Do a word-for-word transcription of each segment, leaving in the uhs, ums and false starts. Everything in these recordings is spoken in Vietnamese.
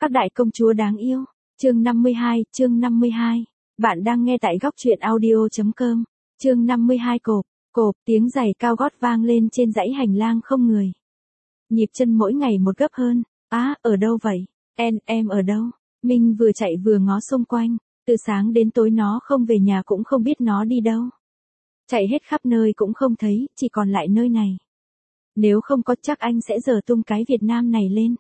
Các đại công chúa đáng yêu. Chương năm mươi hai, chương năm mươi hai. Bạn đang nghe tại góc truyện audio chấm com. Chương năm mươi hai cộp, cộp, tiếng giày cao gót vang lên trên dãy hành lang không người. Nhịp chân mỗi ngày một gấp hơn. Á, à, ở đâu vậy? Em, em ở đâu? Minh vừa chạy vừa ngó xung quanh. Từ sáng đến tối nó không về nhà cũng không biết nó đi đâu. Chạy hết khắp nơi cũng không thấy, chỉ còn lại nơi này. Nếu không có chắc anh sẽ giở tung cái Việt Nam này lên.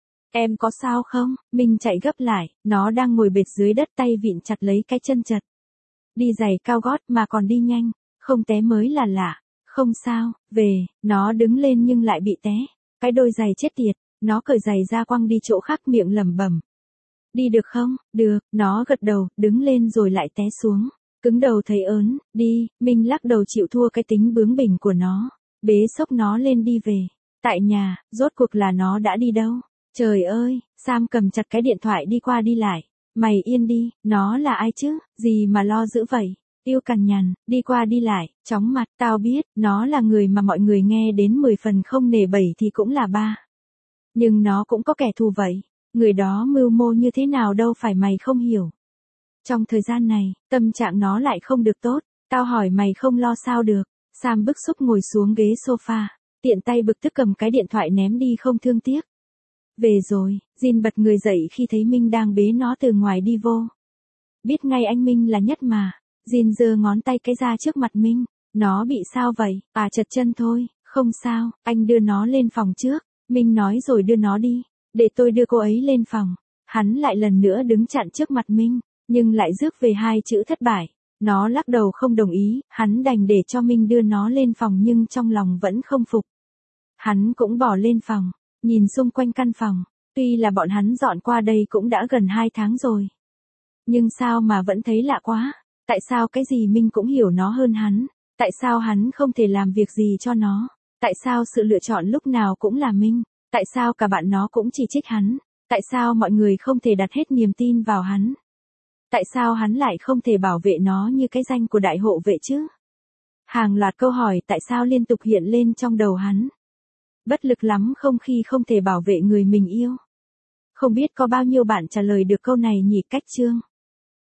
Em có sao không? Minh chạy gấp lại, nó đang ngồi bệt dưới đất tay vịn chặt lấy cái chân chật. Đi giày cao gót mà còn đi nhanh, không té mới là lạ. Không sao, về, nó đứng lên nhưng lại bị té. Cái đôi giày chết tiệt, nó cởi giày ra quăng đi chỗ khác miệng lẩm bẩm. Đi được không? Được, nó gật đầu, đứng lên rồi lại té xuống. Cứng đầu thấy ớn, đi, Minh lắc đầu chịu thua cái tính bướng bỉnh của nó. Bế xốc nó lên đi về. Tại nhà, rốt cuộc là nó đã đi đâu? Trời ơi, Sam cầm chặt cái điện thoại đi qua đi lại. Mày yên đi, nó là ai chứ, gì mà lo dữ vậy? Yêu cằn nhằn, đi qua đi lại, chóng mặt, tao biết, nó là người mà mọi người nghe đến mười phần không nể bảy thì cũng là ba. Nhưng nó cũng có kẻ thù vậy, người đó mưu mô như thế nào đâu phải mày không hiểu. Trong thời gian này, tâm trạng nó lại không được tốt, tao hỏi mày không lo sao được. Sam bức xúc ngồi xuống ghế sofa, tiện tay bực tức cầm cái điện thoại ném đi không thương tiếc. Về rồi, Jin bật người dậy khi thấy Minh đang bế nó từ ngoài đi vô. Biết ngay anh Minh là nhất mà. Jin giơ ngón tay cái ra trước mặt Minh. Nó bị sao vậy? À chật chân thôi, không sao, anh đưa nó lên phòng trước. Minh nói rồi đưa nó đi. Để tôi đưa cô ấy lên phòng. Hắn lại lần nữa đứng chặn trước mặt Minh, nhưng lại rước về hai chữ thất bại. Nó lắc đầu không đồng ý, hắn đành để cho Minh đưa nó lên phòng nhưng trong lòng vẫn không phục. Hắn cũng bỏ lên phòng, nhìn xung quanh căn phòng, tuy là bọn hắn dọn qua đây cũng đã gần hai tháng rồi. Nhưng sao mà vẫn thấy lạ quá, tại sao cái gì Minh cũng hiểu nó hơn hắn, tại sao hắn không thể làm việc gì cho nó, tại sao sự lựa chọn lúc nào cũng là Minh, tại sao cả bạn nó cũng chỉ trích hắn, tại sao mọi người không thể đặt hết niềm tin vào hắn. Tại sao hắn lại không thể bảo vệ nó như cái danh của đại hộ vệ chứ? Hàng loạt câu hỏi tại sao liên tục hiện lên trong đầu hắn. Bất lực lắm không khi không thể bảo vệ người mình yêu. Không biết có bao nhiêu bạn trả lời được câu này nhỉ cách chương.